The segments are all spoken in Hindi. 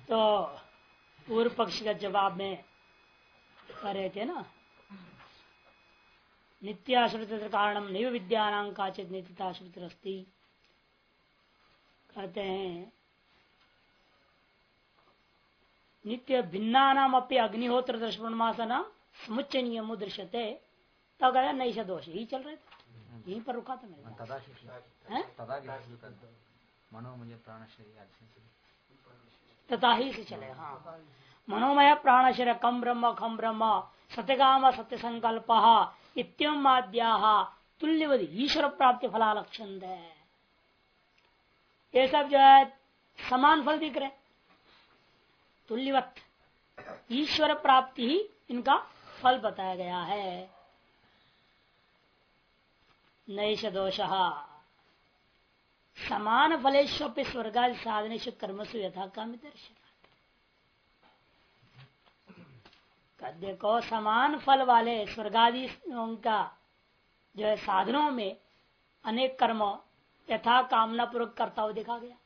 तो पूर्व पक्ष का जवाब में कह रहे थे ना, नित्याश्रित कारणम नैव विद्यानां काचित नित्यताश्रितरस्ति। कहते हैं नित्य भिन्ना नाम अपनी अग्निहोत्र दर्शनमासना समुच्चय नियमो दृश्यते। तब कहते नहीं से दोष यही चल रहे थे, यहीं पर रुका था मेरे मनोमय प्राण तथा ही से चले। हाँ, मनोमय प्राण शरीर कम ब्रह्म खम ब्रह्म सत्यकाम सत्य संकल्प इत्यम आद्या तुल्यवद ईश्वर प्राप्ति फलालक्षण है। ये सब जो है समान फल दिख रहे, तुल्यवत ईश्वर प्राप्ति ही इनका फल बताया गया है। नैष दोष समान फलेश्व स्वर्गादि साधनेषु कर्मसु यथा काम दर्शन। देखो समान फल वाले स्वर्गादि का जो है साधनों में अनेक कर्म यथा कामना पूर्वक करता हुआ देखा गया।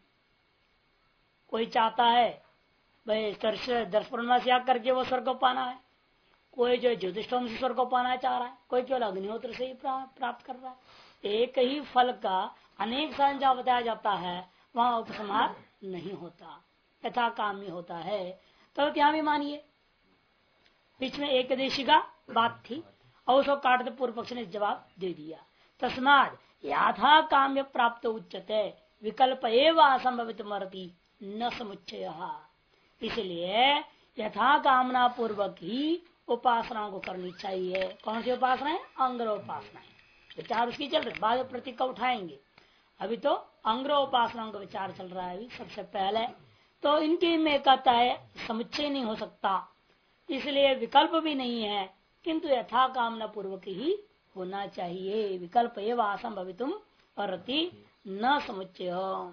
कोई चाहता है भाई 10 पूर्णिमा से याद करके वो स्वर्ग को पाना है, कोई जो ज्योतिषोम से स्वर्ग को पाना चाह रहा है, कोई केवल अग्निहोत्र से ही प्राप्त कर रहा है। एक ही फल का अनेक संख्या बताया जाता है, वहां उपसंहार नहीं होता, यथा काम्य होता है। तो क्या भी मानिए बीच में एक देशी का बात थी और उसको काटते पूर्व पक्ष ने जवाब दे दिया। तस्माद यथा काम्य प्राप्त उच्चते विकल्प एवं असंभवित मरती न समुच्चय। इसलिए यथा कामना पूर्वक ही उपासनाओं को करनी चाहिए। कौन सी उपासना है? अंग्रोपासना है। विचार उसकी चल रहे, बाद प्रतीक का उठाएंगे। अभी तो अंग्रोपासनाओं का विचार चल रहा है। अभी सबसे पहले तो इनके में कहता है समुच्चय नहीं हो सकता, इसलिए विकल्प भी नहीं है, किंतु यथा कामना पूर्वक ही होना चाहिए। विकल्प एवं असंभवितुम परति न समुच्चय।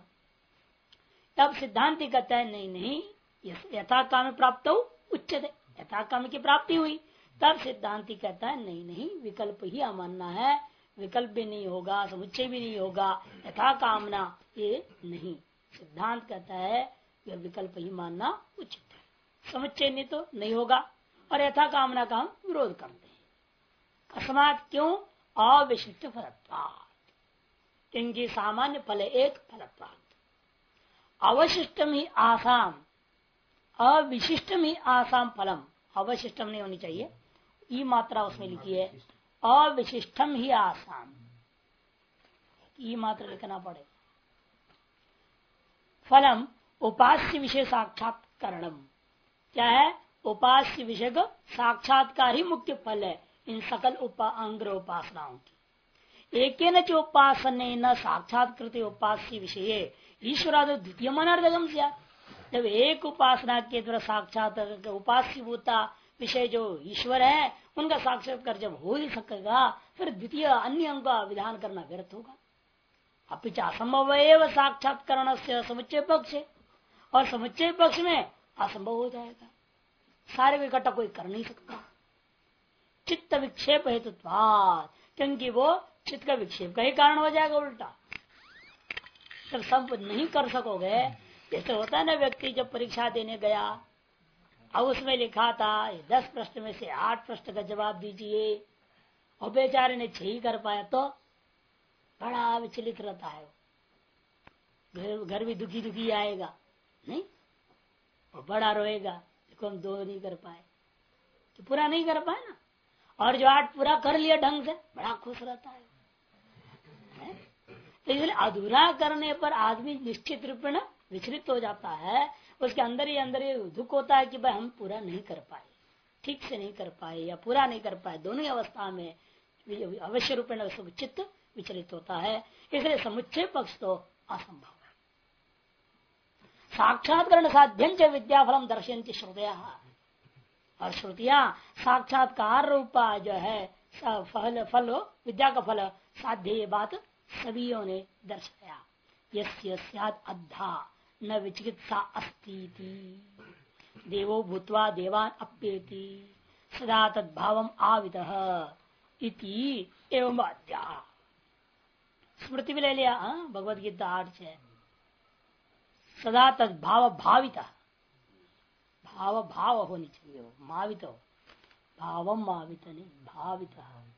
तब सिद्धांति कहता है नहीं नहीं, यथा काम प्राप्त उच्चते, यथा काम की प्राप्ति हुई। तब सिद्धांति कहता है नहीं नहीं, विकल्प ही मानना है, विकल्प भी नहीं होगा, समुच्चय भी नहीं होगा, यथा कामना ये नहीं। सिद्धांत कहता है यह विकल्प ही मानना उचित है, समुच्चय नहीं तो नहीं होगा, और यथा कामना का हम विरोध करते हैं। अस्मात् क्यों? अविशिष्ट फलत्वात्, क्योंकि सामान्य फल एक फलत्वात्, अवशिष्टम ही आसाम, अविशिष्टम ही आसाम फलम। अवशिष्टम नहीं होनी चाहिए, ई मात्रा उसमें लिखी है, अविशिष्टम ही आसाम, ई मात्रा लिखना पड़ेगा। फलम उपास्य विषय साक्षात्कारणम, क्या है? उपास्य विषय का साक्षात्कार ही मुख्य फल है इन सकल अंग्र उपासनाओं की। एक उपासन साक्षात्कृत उपास्य विषय ईश्वराद द्वितीय मनार्धगम से। जब एक उपासना के द्वारा साक्षात उपास्य भूता विषय जो ईश्वर है उनका साक्षात्कार जब हो ही सकेगा, फिर द्वितीय अन्य अंग का विधान करना व्यर्थ होगा। अपिच असंभव एवं साक्षात्करण से समुच्चय पक्ष है, और समुच्चय पक्ष में असंभव हो जाएगा, सारे इकट्ठा कोई कर नहीं सकता। चित्त विक्षेप हेतुत्वात्, क्योंकि वो चित्त का विक्षेप का ही कारण हो जाएगा उल्टा। जब सब नहीं कर सकोगे, जैसे होता है ना, व्यक्ति जब परीक्षा देने गया अब उसमें लिखा था 10 प्रश्न में से 8 प्रश्न का जवाब दीजिए, और बेचारे ने 6 ही कर पाया, तो बड़ा विचलित रहता है, घर भी दुखी दुखी आएगा नहीं, और बड़ा रोएगा हम 2 नहीं कर पाए, तो पूरा नहीं कर पाए ना। और जो 8 पूरा कर लिया ढंग से, बड़ा खुश रहता है। तो इसलिए अधूरा करने पर आदमी निश्चित रूप में विचलित हो जाता है, उसके अंदर ही दुख होता है कि भाई हम पूरा नहीं कर पाए, ठीक से नहीं कर पाए या पूरा नहीं कर पाए। दोनों ही अवस्था में अवश्य रूप में चित्त विचलित होता है। इसलिए समुच्चय पक्ष तो असंभव है। साक्षात्करण साध्यं च विद्याफलम दर्शयन्ति श्रुतिया, और श्रुतियां साक्षात्कार रूपा जो है फल विद्या का फल साध्य, ये बात सभीयों ने दर्शाया। यस्य स्यात् अद्धा न विचिकित्सा अस्ति देवो भूत्वा देवान अप्येति सदा तद्भावम आविदः इति एवं अद्या। स्मृति भी ले लिया भगवद गीता 8 से, सदा तद्भाव भाविता, भाव भाव होनी चाहिए, वो मावित हो, भावम मावित नहीं भावित।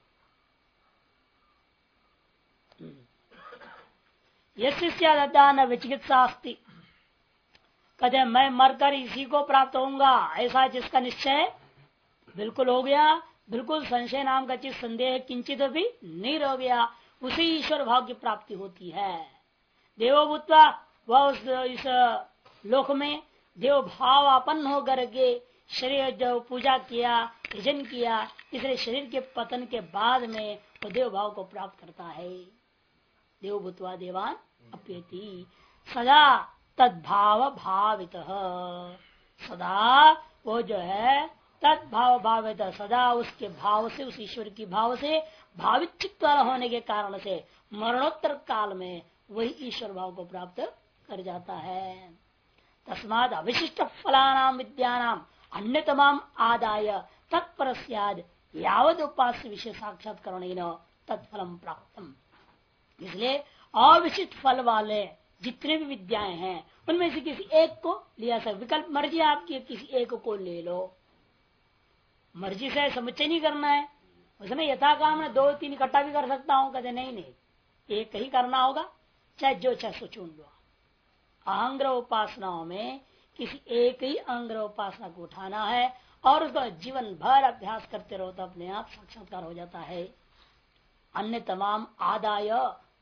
यदान विचिकित्सा अस्ति, कहते मैं मरकर इसी को प्राप्त होऊंगा ऐसा जिसका निश्चय बिल्कुल हो गया, बिल्कुल संशय नाम का चीज संदेह किंचित भी नहीं रह गया, उसी ईश्वर भाव की प्राप्ति होती है। देवभूतवा वह इस लोक में देव भाव आपन्न होकर के शरीर जो पूजा किया यजन किया, इसलिए शरीर के पतन के बाद में वो देव भाव को प्राप्त करता है। देवभूतवा देवान अप्येति सदा तद्भाव भावित, सदा वो जो है तद्भाव भावित, सदा उसके भाव से, उस ईश्वर की भाव से भावित चित्त वाला होने के कारण से मरणोत्तर काल में वही ईश्वर भाव को प्राप्त कर जाता है। तस्माद अविशिष्ट फलानाम विद्यानाम अन्यतमाम आदाय तत्पर यावद उपास्य विषय साक्षात्करण तत्फलम प्राप्तम। इसलिए अविशिष्ट फल वाले जितने भी विद्याएं हैं उनमें से किसी एक को लिया सकते, विकल्प मर्जी आपकी, किसी एक को ले लो, मर्जी से समुच्चय नहीं करना है। उसमें यथा काम मैं 2-3 इकट्ठा भी कर सकता हूँ, कहते नहीं एक ही करना होगा, चाहे जो चाहे सो चुन लो। अहंग्रह उपासनाओं में किसी एक ही अंग्रह उपासना को उठाना है और उसका जीवन भर अभ्यास करते रहो तो अपने आप साक्षात्कार हो जाता है। अन्य तमाम आदाय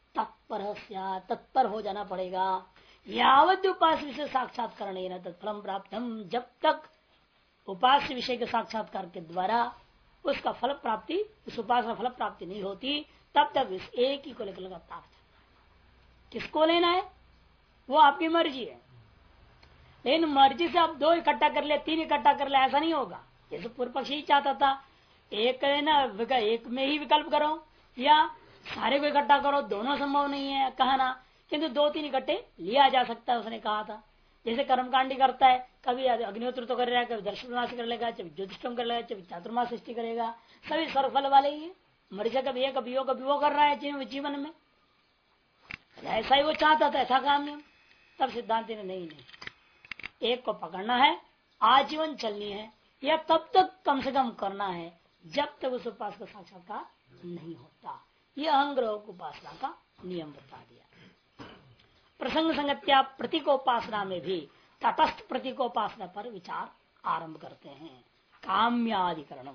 तत्पर हो जाना पड़ेगा। यावत उपास्य विषय साक्षात्कार तत्फलम प्राप्तम, जब तक उपास्य विषय के साक्षात्कार के द्वारा उसका फल प्राप्ति, उस उपासना फल प्राप्ति नहीं होती, तब तक इस एक ही को लेकर लगातार किसको लेना है वो आपकी मर्जी है। लेकिन मर्जी से आप 2 इकट्ठा कर ले, 3 इकट्ठा कर ले, ऐसा नहीं होगा। जैसे पूर्व पक्षी ही चाहता था एक ना एक में ही विकल्प करो या सारे को इकट्ठा करो, दोनों संभव नहीं है कहना, किंतु 2-3 इकट्ठे लिया जा सकता है उसने कहा था। जैसे कर्मकांडी करता है, कभी अग्निहोत्र तो कर रहा है, कभी दर्शनमास कर लेगा, कभी ज्योतिषम कर लेगा, कभी चातुर्मास सृष्टि करेगा, सभी सर्वफल वाले ही है। मर्जी कभी ये कभी वो कर रहा है जीवन में, ऐसा ही वो चाहता था, ऐसा काम नहीं। तब सिद्धांत ने नहीं एक को पकड़ना है, आजीवन चलनी है, या तब तक कम से कम करना है जब तक उस उपासना का साक्षात्कार नहीं होता। यह अहंग्रह उपासना का नियम बता दिया। प्रसंग संगत्या प्रतीकोपासना में भी तटस्थ प्रतीकोपासना पर विचार आरंभ करते हैं। काम्याधिकरण,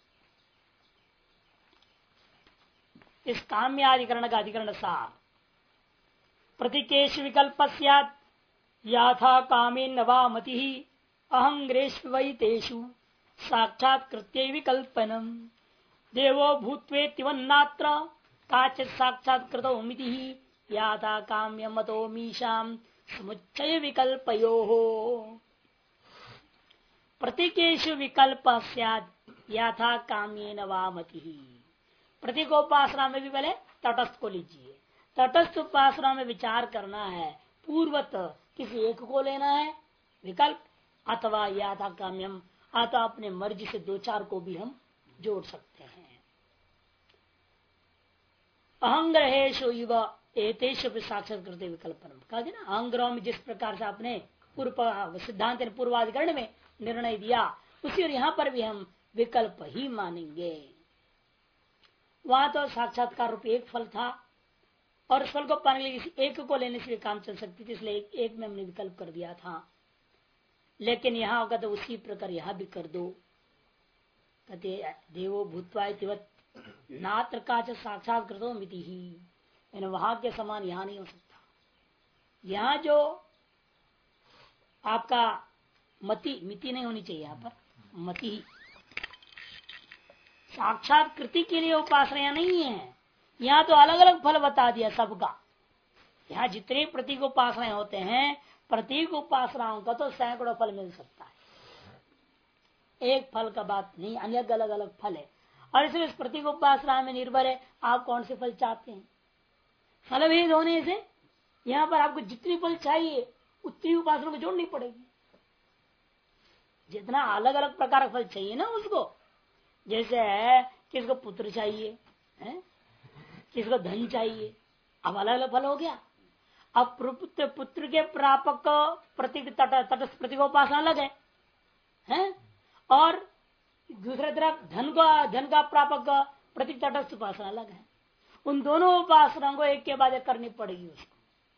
इस काम्याधिकरण का अधिकरण सार प्रतीकेश विकल्प याथा कामे नवा मति अहंग्रेश वै तेषु साक्षात्कृत्य विकल्पनम देवो भूत्वेतिवन्नात्र काचित् साक्षात्कृतो मिति याथा काम्य मतो मीशाम समुच्चय विकल्पयोः। प्रतीकेषु विकल्प याथा काम्येन वा मति। प्रतीकोपासना में भी पहले तटस्थ को लीजिए। तटस्थ उपासना में विचार करना है, पूर्वत किसी एक को लेना है विकल्प, अथवा याथा काम्यम, अथवा अपने मर्जी से 2-4 को भी हम जोड़ सकते हैं। अहंग्रहेशु युव एतेषु साक्षात्कृत विकल्पनम, कहा ना अहंग्रह में जिस प्रकार से आपने पूर्व सिद्धांत पूर्वाधिकरण में निर्णय दिया, उसी और यहाँ पर भी हम विकल्प ही मानेंगे। वहां तो साक्षात्कार रूप एक फल था और उस फल को पाने के लिए किसी एक को लेने से भी काम चल सकती थी, इसलिए एक में हमने विकल्प कर दिया था। लेकिन यहाँ होगा तो उसी प्रकार यहाँ भी कर दो। कहते देवो भूत्वा नात्र का साक्षात्कृतो मिति ही, वहां के समान यहाँ नहीं हो सकता। यहाँ जो आपका मिति नहीं होनी चाहिए, यहाँ पर मति ही साक्षात्कृति के लिए उपासना नहीं है। यहाँ तो अलग अलग फल बता दिया सबका। यहाँ जितने प्रतीक उपासनाएं होते हैं, प्रतीक उपासनाओं का तो सैकड़ों फल मिल सकता है, एक फल का बात नहीं, अलग अलग अलग फल है। और इसलिए इस प्रतीक उपासना में निर्भर है आप कौन से फल चाहते हैं। फल भेद होने से यहाँ पर आपको जितनी फल चाहिए उतनी उपासना को जोड़नी पड़ेगी। जितना अलग अलग प्रकार का फल चाहिए ना उसको, जैसे है किसको पुत्र चाहिए है, किसको धन चाहिए, अब अलग अलग फल हो गया। अब पुत्र के प्रापक प्रतीक तटस्थ प्रतीकोपासना अलग है, है। और दूसरी तरफ धन का प्रापक प्रतीक तटस्थ उपासना अलग है। उन दोनों उपासना को एक के बाद एक करनी पड़ेगी उसको।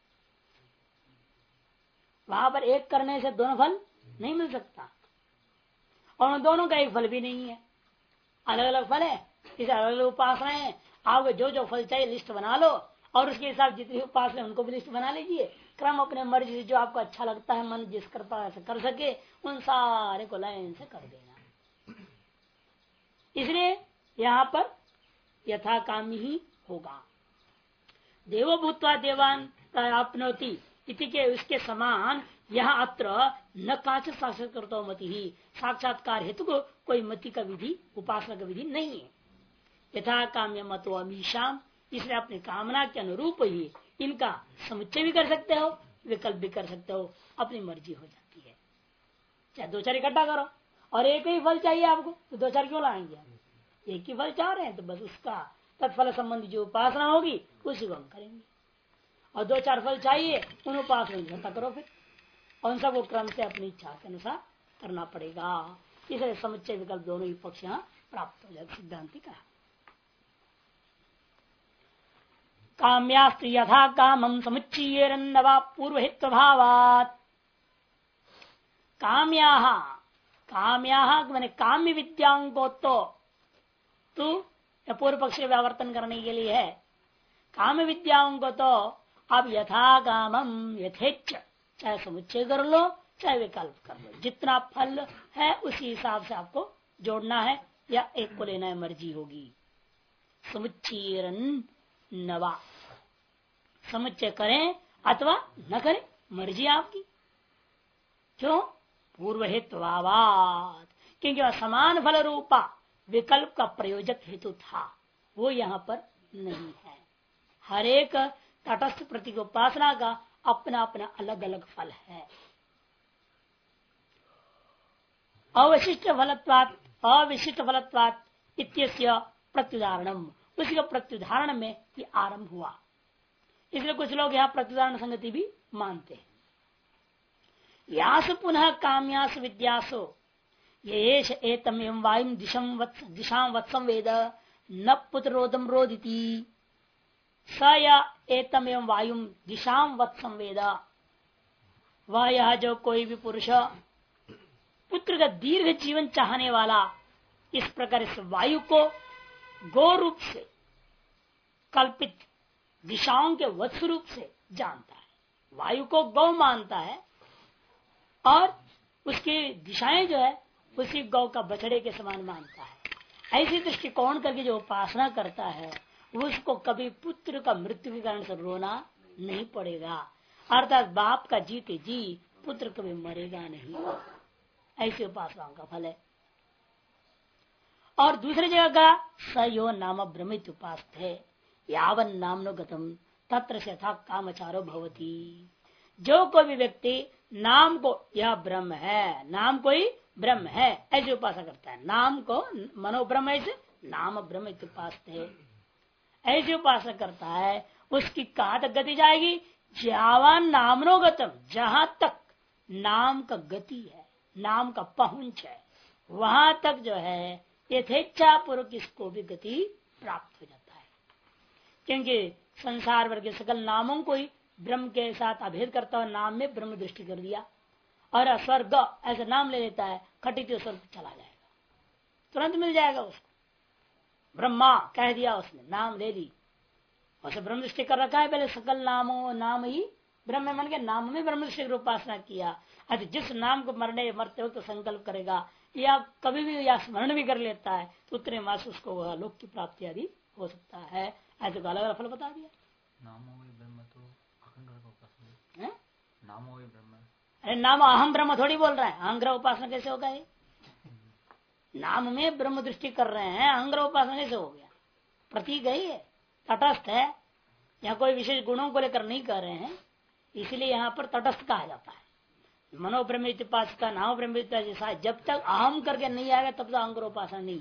वहां पर एक करने से दोनों फल नहीं मिल सकता, और उन दोनों का एक फल भी नहीं है, अलग अलग फल है। इसे अलग अलग उपासनाएं हैं। आप जो जो फल चाहिए लिस्ट बना लो, और उसके हिसाब जितनी उपासना है उनको भी लिस्ट बना लीजिए। क्रम अपने मर्जी से जो आपको अच्छा लगता है, मन जिस कर पाए कर सके, उन सारे को लाइन से कर देना। इसलिए यहाँ पर यथाकामी ही होगा। देवो भूतवा देवान प्राप्नोति इति के उसके समान यहाँ अत्र न काच साक्षात्कार मति ही, साक्षात्कार हेतु को कोई मति का विधि, उपासना का विधि नहीं है। यथा काम्य मतो अमीशाम, इसलिए अपनी कामना के अनुरूप ही इनका समुच्चय भी कर सकते हो, विकल्प भी कर सकते हो, अपनी मर्जी हो जाती है। चाहे दो चार इकट्ठा करो, और एक ही फल चाहिए आपको तो दो चार क्यों लाएंगे? एक ही फल चाह रहे हैं तो बस उसका तत्फल संबंधी जो उपासना होगी उसी को हम करेंगे। और दो चार फल चाहिए, उन उपासना इकट्ठा करो फिर, और उन सबको क्रम से अपनी इच्छा के अनुसार करना पड़ेगा। इसलिए समुच्चय विकल्प दोनों ही पक्ष यहाँ प्राप्त हो जाए। सिद्धांति का काम्यास्त्र यथा कामम समुच्चीयेरन्नवा पूर्वहित्व भावात्। काम्याः काम्याः मैंने काम्य विद्याओं को तो पूर्व पक्ष के व्यावर्तन करने के लिए है। काम्य विद्याओं को तो आप यथा कामम यथेच्छ, चाहे समुच्चय कर लो चाहे विकल्प कर लो, जितना फल है उसी हिसाब से आपको जोड़ना है या एक को लेना है, मर्जी होगी। समुच्चीरन नवा, समुच्चय करें अथवा न करें, मर्जी आपकी। क्यों? पूर्व हेतुवाद, क्योंकि वह समान फल रूपा विकल्प का प्रयोजक हेतु था, वो यहाँ पर नहीं है। हर एक तटस्थ प्रतीक उपासना का अपना अपना अलग अलग फल है। अवशिष्ट फलत्वात् अविशिष्ट फलत्वात् इत्यस्य प्रत्युदाहरणम, उसी का प्रत्युदाहरण में ये आरंभ हुआ। इसलिए कुछ लोग यहाँ प्रत्युदाहरण संगति भी मानते हैं। यास पुनः काम्यास विद्यासो येष एतम एवं वायुम दिशाम वत्सम वेद न पुत्रोदम रोदिति, स या एतम एवं वायुम दिशाम वत्सम वेद, वह यह जो कोई भी पुरुष पुत्र का दीर्घ जीवन चाहने वाला इस प्रकार इस वायु को गो रूप से कल्पित दिशाओं के वत्स रूप से जानता है, वायु को गौ मानता है और उसकी दिशाएं जो है उसी गौ का बछड़े के समान मानता है। ऐसी दृष्टिकोण करके जो उपासना करता है उसको कभी पुत्र का मृत्यु के कारण से रोना नहीं पड़ेगा, अर्थात बाप का जीते जी पुत्र कभी मरेगा नहीं। ऐसी उपासनाओं का फल है। और दूसरी जगह का सयो नाम भ्रमित उपास्त है, यावन नामनो गतम तत्र से था कामचारो भवती। जो कोई भी व्यक्ति नाम को यह ब्रह्म है, नाम कोई ब्रह्म है ऐसे उपासना करता है, नाम को मनोब्रह्म ऐसे नाम ब्रह्म उपासते है, ऐसे उपासना करता है, उसकी कहां तक गति जाएगी? जावान नामनो गतम, जहां तक नाम का गति है, नाम का पहुंच है, वहां तक जो है यथेच्छा पूर्वक इसको भी गति प्राप्त हो जाता है। क्योंकि संसार वर्ग के सकल नामों को ही ब्रह्म के साथ अभेद करता हुआ नाम में ब्रह्म दृष्टि कर दिया, और स्वर्ग ऐसा नाम ले लेता है, खटित स्वर्ग चला जाएगा, तुरंत मिल जाएगा उसको। ब्रह्मा कह दिया उसने, नाम ले ली, उसे ब्रह्म दृष्टि कर रखा है। पहले सकल नामों नाम ही ब्रह्म मन के नाम में ब्रह्म दृष्टि उपासना किया। अच्छा, जिस नाम को मरते हो तो संकल्प करेगा या कभी भी या स्मरण भी कर लेता है तो उतने मास उसको वह लोक की प्राप्ति आदि हो सकता है। ऐसे तो अलग अलग फल बता दिया। अरे नाम अहम ब्रह्म थोड़ी बोल रहा है, अहंग्रह उपासना कैसे होगा? ये नाम में ब्रह्म दृष्टि कर रहे हैं, अहंग्रह उपासना कैसे हो गया? प्रतीक है, ये तटस्थ है, यहाँ कोई विशेष गुणों को लेकर नहीं कर रहे हैं, इसलिए यहाँ पर तटस्थ कहा जाता है। मनोब्रह्मित उपासना नाम ब्रह्मित जैसा, जब तक अहम करके नहीं आएगा तब तक अहंग्रह उपासना नहीं,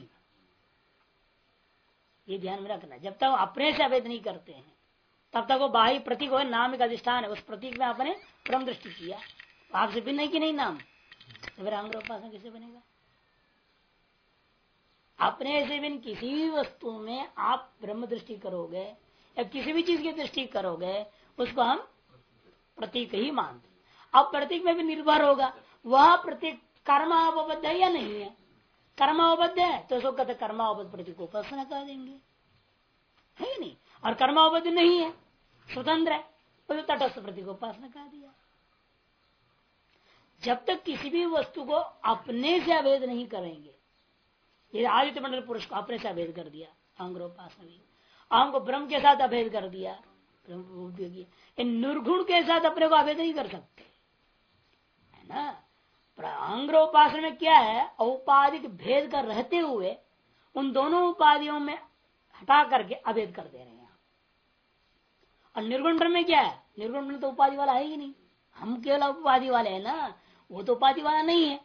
ये ध्यान में रखना। जब तक अपने से अभेद नहीं करते हैं तब तक वो बाह्य प्रतीक हो, नाम का अधिष्ठान है, उस प्रतीक में आपने ब्रह्म दृष्टि किया, आपसे भी नहीं कि नहीं नाम तो फिर अंग्र उपासना कैसे बनेगा? अपने से बिन किसी भी वस्तु में आप ब्रह्म दृष्टि करोगे या किसी भी चीज की दृष्टि करोगे, उसको हम प्रतीक ही मानते। अब प्रतीक में भी निर्भर होगा वह प्रतीक कर्मावबद्ध है या नहीं है। कर्मावबद्ध है तो उसको कहते कर्मावबद्ध प्रतीक को उपासना कर देंगे, है नहीं। और कर्मावबद्ध नहीं है, स्वतंत्र है, तो तटस्थ प्रतीक को उपासना कर दिया। जब तक किसी भी वस्तु को अपने से अभेद नहीं करेंगे, ये आदित्य मंडल पुरुष को अपने से अभेद कर दिया, अंग्रोपासना भी आम को ब्रह्म के साथ अभेद कर दिया, निर्गुण के साथ अपने को अभेद नहीं कर सकते, है ना। अंग्रोपासना में क्या है, औपाधिक भेद कर रहते हुए उन दोनों उपाधियों में हटा करके अभेद कर दे रहे हैं। और निर्गुण ब्रह्म में क्या है, निर्गुण ब्रह्म तो उपाधि वाला है ही नहीं, हम केवल उपाधि वाले हैं ना, वो तो उपाधि वाला नहीं है।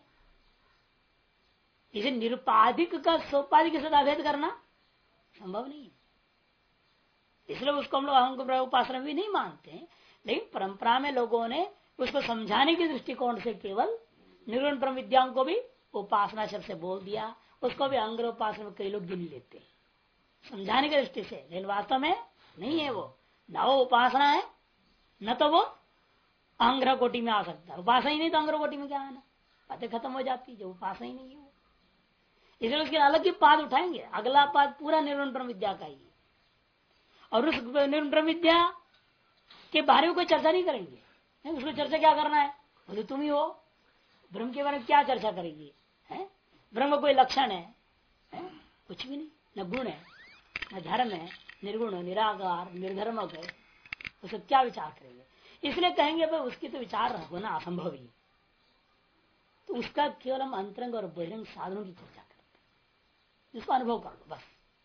इसे निरुपाधिक का सोपाधिक के साथ अभेद करना संभव नहीं है, इसलिए उसको हम लोग अहंग उपासना भी नहीं मानते हैं। लेकिन परंपरा में लोगों ने उसको समझाने के दृष्टिकोण से केवल निर्गुण ब्रह्म विद्याओं को भी उपासना शब्द से बोल दिया, उसको भी अंग्र उपासना में कई लोग गिन लेते हैं समझाने की दृष्टि से, लेकिन वास्तव में नहीं है। वो न वो उपासना है न तो वो अंग्रह कोटि में आ सकता है। उपासना ही नहीं तो अंग्रह कोटि में क्या आना, बातें खत्म हो जाती है। जो उपासना ही नहीं है वो, इसलिए उसके अलग ही पाद उठाएंगे। अगला पाद पूरा निर्गुण ब्रह्म विद्या का ही, और उस निर्गुण ब्रह्म विद्या के बारे में कोई चर्चा नहीं करेंगे। उसको चर्चा क्या करना है, बोले तुम ही हो, ब्रह्म के बारे में क्या चर्चा करेगी, है ब्रह्म का कोई लक्षण है? कुछ भी नहीं, न गुण है न धर्म है, निर्गुण निराकार निर्धर्मक है, उसको क्या विचार करेंगे। इसलिए कहेंगे भाई उसकी तो विचार होना असंभव ही, तो उसका केवल हम अंतरंग और बहिरंग साधनों की चर्चा करते हैं, इसको अनुभव कर लो बस।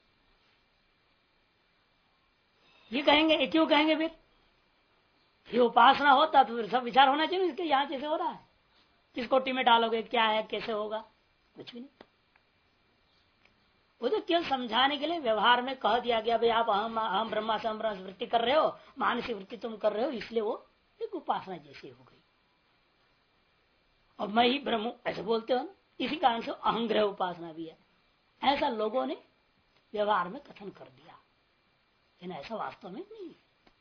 ये कहेंगे, क्यों कहेंगे फिर ये उपासना होता तो फिर सब विचार होना चाहिए इसके, यहाँ कैसे हो रहा है, किस कोटि में डालोगे, क्या है, कैसे होगा, कुछ भी नहीं। वो तो केवल समझाने के लिए व्यवहार में कह दिया गया भाई आप हम ब्रह्मा से वृत्ति कर रहे हो, मानसिक वृत्ति तुम कर रहे हो, इसलिए वो एक उपासना जैसी हो गई। और मैं ही ब्रह्म हूं ऐसे बोलते हो, इसी कारण से अहंग्रह उपासना भी है, ऐसा लोगों ने व्यवहार में कथन कर दिया, लेकिन ऐसा वास्तव में नहीं।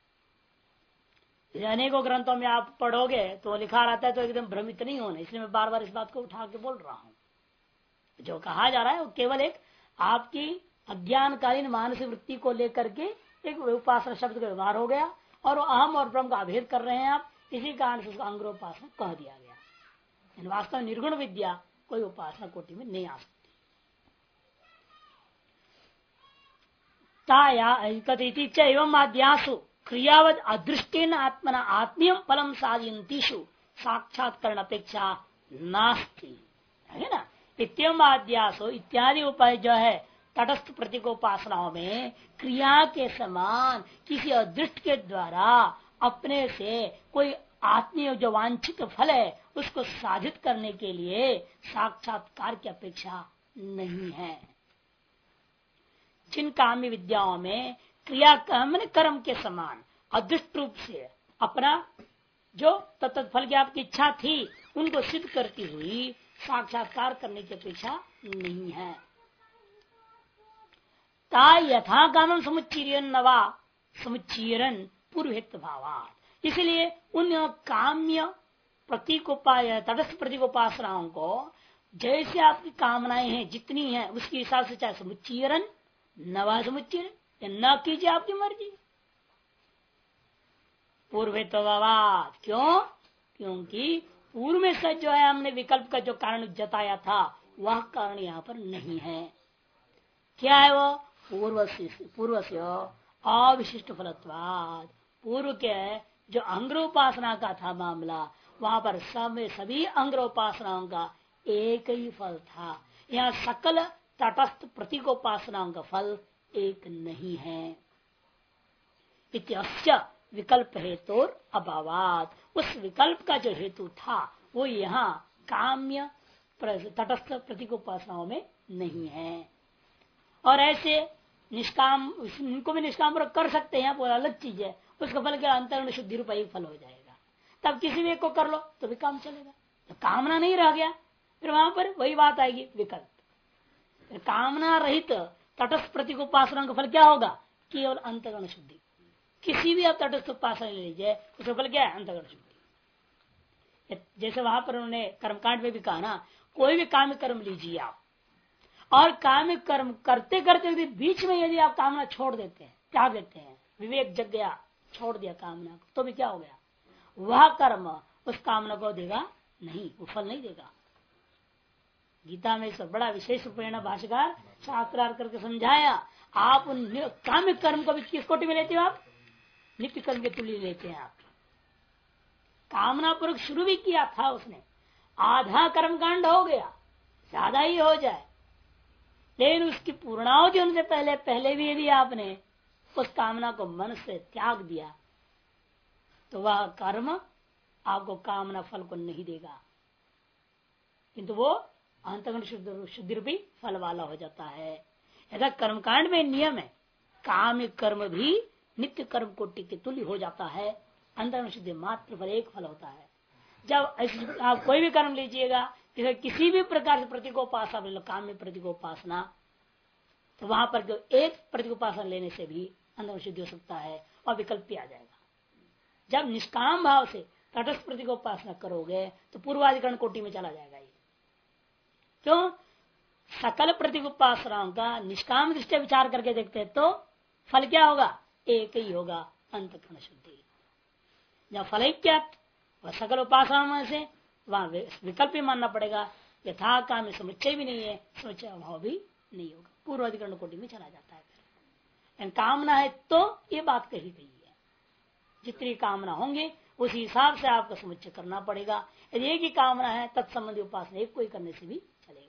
अनेकों ग्रंथों में आप पढ़ोगे तो लिखा रहता है, तो एकदम भ्रमित नहीं होना, इसलिए मैं बार बार इस बात को उठा के बोल रहा हूं। जो कहा जा रहा है वो केवल एक आपकी अज्ञानकालीन मानसिक वृत्ति को लेकर के एक उपासना शब्द का व्यवहार हो गया, और अहम और ब्रह्म का अभेद कर रहे हैं आप, इसी कारण से उसको अंग्रोपासना कह दिया गया। वास्तव में निर्गुण विद्या कोई उपासना कोटि में नहीं आ सकती। ताया एवं आद्यासु क्रियावद अदृष्टेन आत्मना आत्मीय फलम साधयंतीषु साक्षात्करण अपेक्षा नास्ति, है ना। इत्यम आद्यासु इत्यादि उपाय जो है तटस्थ प्रतीकोपासनाओं में क्रिया के समान किसी अदृष्ट के द्वारा अपने से कोई आत्मीय जो वांछित फल है उसको साधित करने के लिए साक्षात्कार की अपेक्षा नहीं है। जिन काम्य विद्याओं में क्रिया कर्म के समान अदृष्ट रूप से अपना जो तत्फल की आपकी इच्छा थी उनको सिद्ध करती हुई साक्षात्कार करने की अपेक्षा नहीं है। ता यथा कामम समुच्चीरन नवा समुच्चीरन पूर्वहित भावात, इसलिए उन काम्य प्रतीकोपाय तटस्थ प्रतीकोपासनाओं को जैसे आपकी कामनाएं हैं जितनी हैं उसके हिसाब से चाहे समुच्चीरन नवा समुच्चीरन न कीजिए, आपकी मर्जी। पूर्वहित भावात क्यों, क्योंकि पूर्व में से जो है हमने विकल्प का जो कारण जताया था वह कारण यहाँ पर नहीं है। क्या है वो, पूर्व से अविशिष्ट फलत्वाद, पूर्व के जो अंग्रोपासना का था मामला वहां पर सभी अंग्रोपासनाओं का एक ही फल था। यहाँ सकल तटस्थ प्रतीकोपासनाओं का फल एक नहीं है। इत्यस्य विकल्प हेतु अभावात, उस विकल्प का जो हेतु था वो यहाँ काम्य तटस्थ प्रतीकोपासनाओं में नहीं है। और ऐसे निष्काम उनको भी निष्काम कर सकते हैं, वो अलग चीज है, उसका फल क्या अंतर शुद्धि रूपाई फल हो जाएगा। तब किसी भी एक को कर लो तो भी काम चलेगा। तो कामना नहीं रह गया फिर वहां पर वही बात आएगी विकल्प। कामना रहित तटस्थ प्रतीक उपासना का फल क्या होगा? केवल अंतःकरण शुद्धि। किसी भी आप तटस्थ उपासना ले लीजिए, उसका फल क्या है? अंतःकरण शुद्धि। जैसे वहां पर उन्होंने कर्मकांड में भी कहा ना, कोई भी काम कर्म लीजिए आप, और काम कर्म करते करते भी बीच में यदि आप कामना छोड़ देते हैं, त्याग देते हैं, विवेक जग गया, छोड़ दिया कामना, तो भी क्या हो गया? वह कर्म उस कामना को देगा नहीं, वो फल नहीं देगा। गीता में इस बड़ा विशेष प्रेरणा भाष्यकार शास्त्रार्थ करके समझाया। आप काम कर्म को भी किस कोटि में लेते हो? आप नित्य कर्म के तुल्य लेते हैं। आप कामना पूर्वक शुरू भी किया था उसने, आधा कर्मकांड हो गया, ज्यादा ही हो जाए, लेकिन उसकी पूर्णावधि होने से पहले भी यदि आपने उस कामना को मन से त्याग दिया तो वह कर्म आपको कामना फल को नहीं देगा, किंतु वो अंतःकरण शुद्धि रूपी फल वाला हो जाता है। ऐसा कर्मकांड में नियम है, काम कर्म भी नित्य कर्म कोटि के तुल्य हो जाता है। अंतःकरण शुद्धि मात्र फल एक फल होता है। जब आप कोई भी कर्म लीजिएगा, जैसे किसी भी प्रकार से प्रतीकोपासना ले लो, काम में प्रतीकोपासना, तो वहां पर एक प्रतीकोपासना लेने से भी अंतःकरण शुद्धि हो सकता है और विकल्प भी आ जाएगा। जब निष्काम भाव से तटस्थ प्रतीकोपासना करोगे तो पूर्वाधिकरण कोटि में चला जाएगा। ये क्यों? सकल प्रतीकोपासनाओं का निष्काम दृष्टि विचार करके देखते हैं तो फल क्या होगा? एक ही होगा, अंतःकरण शुद्धि। जब फल ही क्या, वह सकल उपासना में से वहां विकल्प ही मानना पड़ेगा। यथा काम में समुच्चय भी नहीं है, समुच्चय अभाव भी नहीं होगा, पूर्वाधिकरण कोटि में चला जाता है। फिर कामना है तो ये बात कही गई है, जितनी कामना होंगे उसी हिसाब से आपको समुच्चय करना पड़ेगा। यदि एक ही कामना है तत्संबंधी उपासना एक कोई करने से भी चलेगा।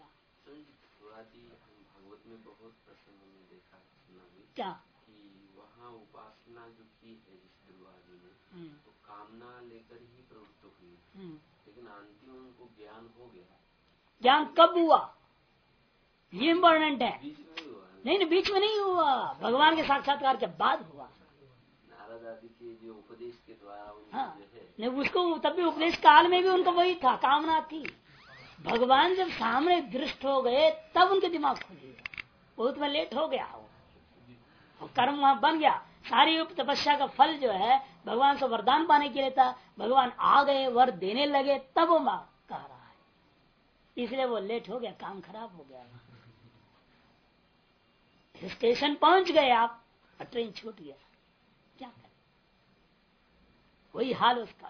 भागवत में बहुत प्रसंग में देखा क्या कि वहाँ उपासना जो की है जिस दुर्वादी ने, तो कामना लेकर ही प्रवृत्त हुई, लेकिन अंतिम उनको ज्ञान हो गया। ज्ञान कब हुआ ये इम्पोर्टेंट है। बीच में हुआ नहीं, बीच में नहीं हुआ, भगवान के साक्षात्कार के बाद हुआ। नारद आदि के जो उपदेश के द्वारा हाँ, जो है, नहीं उसको तब भी उपदेश काल में भी उनको वही था, कामना थी। भगवान जब सामने दृष्ट हो गए तब उनके दिमाग खुली, बहुत में लेट हो गया वो कर्म वहां बन गया। सारी तपस्या का फल जो है भगवान से वरदान पाने के लिए था, भगवान आ गए, वर देने लगे, तब वो कह रहा है, इसलिए वो लेट हो गया, काम खराब हो गया। स्टेशन पहुंच गए आप, ट्रेन छूट गया, क्या करें? वही हाल उसका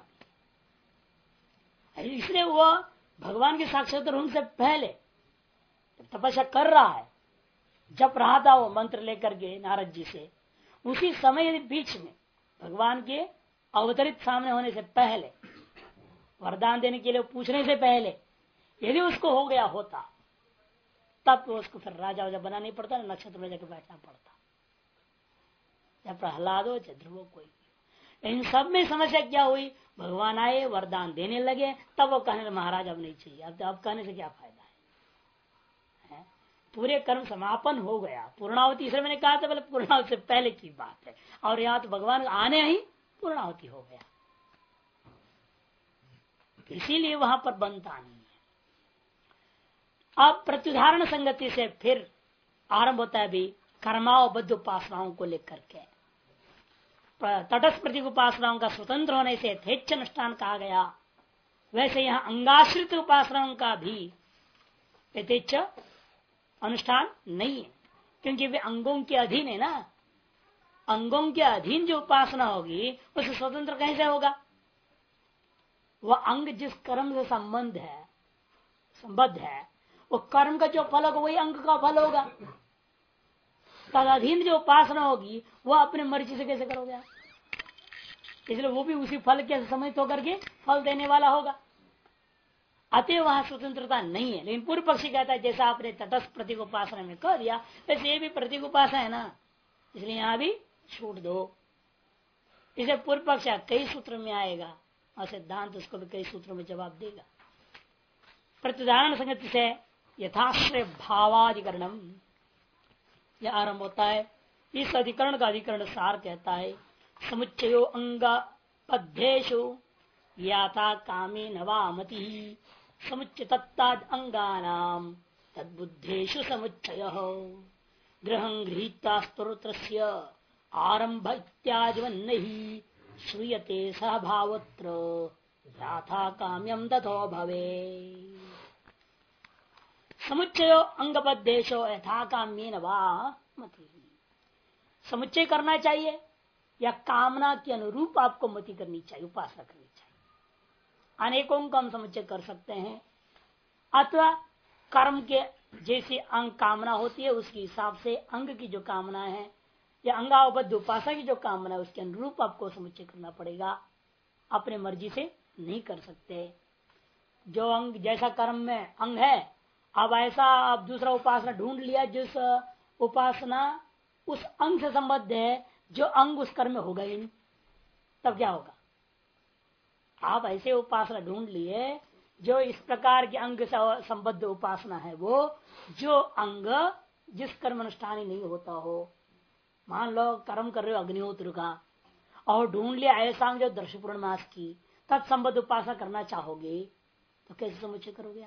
भी। इसलिए वो भगवान के साक्षात्कार होने से पहले तपस्या कर रहा है, जप रहा था वो मंत्र लेकर के नारद जी से, उसी समय यदि बीच में भगवान के अवतरित सामने होने से पहले, वरदान देने के लिए पूछने से पहले यदि उसको हो गया होता, तब तो उसको फिर राजा वाजा बना नहीं पड़ता, नक्षत्र में जाकर बैठना पड़ता, या प्रहलाद हो चाहे ध्रुव कोई। इन सब में समस्या क्या हुई? भगवान आए, वरदान देने लगे, तब वो कहने महाराज अब नहीं चाहिए, अब कहने से क्या फायदा है? पूरे कर्म समापन हो गया, पूर्णावती। इसलिए मैंने कहा था पहले पूर्णावती से पहले की बात है, और यहाँ तो भगवान आने ही पूर्णावती हो गया, इसीलिए वहां पर बनता नहीं है। अब प्रत्युदाहरण संगति से फिर आरंभ होता है भी कर्मावबद्ध उपासनाओं को लेकर के। तटस्थ प्रतीक उपासनाओं का स्वतंत्र होने से यथेच्छ अनुष्ठान कहा गया, वैसे यहाँ अंगाश्रित उपासनाओं का भी यथेच्छ अनुष्ठान नहीं है, क्योंकि वे अंगों के अधीन है ना। अंगों के अधीन जो उपासना होगी उससे स्वतंत्र कैसे होगा? वह अंग जिस कर्म से संबंध है, संबद्ध है, वो कर्म का जो फल होगा वही अंग का फल होगा। तदधीन जो उपासना होगी वह अपने मर्जी से कैसे करोगे आप? इसलिए वो भी उसी फल के सम्मिलित होकर के फल देने वाला होगा, अतः वहां स्वतंत्रता नहीं है। लेकिन पूर्व पक्षी कहता है जैसा आपने तटस्थ प्रतीक उपासना में कह दिया, वैसे ये भी प्रतीक उपासना है ना, इसलिए यहां भी छूट दो। इसे पूर्व पक्ष कई सूत्र में आएगा और सिद्धांत उसको भी कई सूत्रों में जवाब देगा। प्रत्युदाहरण संगति से यथाश्रय भावाधिकरणम यह आरंभ होता है। इस अधिकरण का अधिकरण सार कहता है समुच्चयो अंग पद्येषु याथा कामे नवामति समुच्चयत्ताद अंगानाम तद्बुद्धेषु समुच्चय ग्रहं गृहीता स्तोत्रस्य आरंभ इत्यादिवन्न ही श्रूयते सहभावत्र याथा काम्यम तथो भवे। समुच्चयो अंगबद्धेशो यथा काम्येन वा मति। समुच्चय करना चाहिए या कामना के अनुरूप आपको मति करनी चाहिए, उपासना करनी चाहिए। अनेकों का हम समुच्चय कर सकते हैं, अथवा कर्म के जैसे अंग कामना होती है उसके हिसाब से अंग की जो कामना है या अंगावबद्ध उपासना की जो कामना है उसके अनुरूप आपको समुच्चय करना पड़ेगा। अपने मर्जी से नहीं कर सकते। जो अंग जैसा कर्म में अंग है, अब ऐसा आप दूसरा उपासना ढूंढ लिया जिस उपासना उस अंग से संबद्ध है, जो अंग उस कर्म में होगा ही नहीं, तब क्या होगा? आप ऐसे उपासना ढूंढ लिए जो इस प्रकार के अंग से संबद्ध उपासना है, वो जो अंग जिस कर्म अनुष्ठान ही नहीं होता हो। मान लो कर्म कर रहे हो अग्निहोत्र का और ढूंढ लिया ऐसा अंग जो दर्श पूर्णमास की तत्संबद्ध उपासना करना चाहोगे तो कैसे समुच्चय करोगे?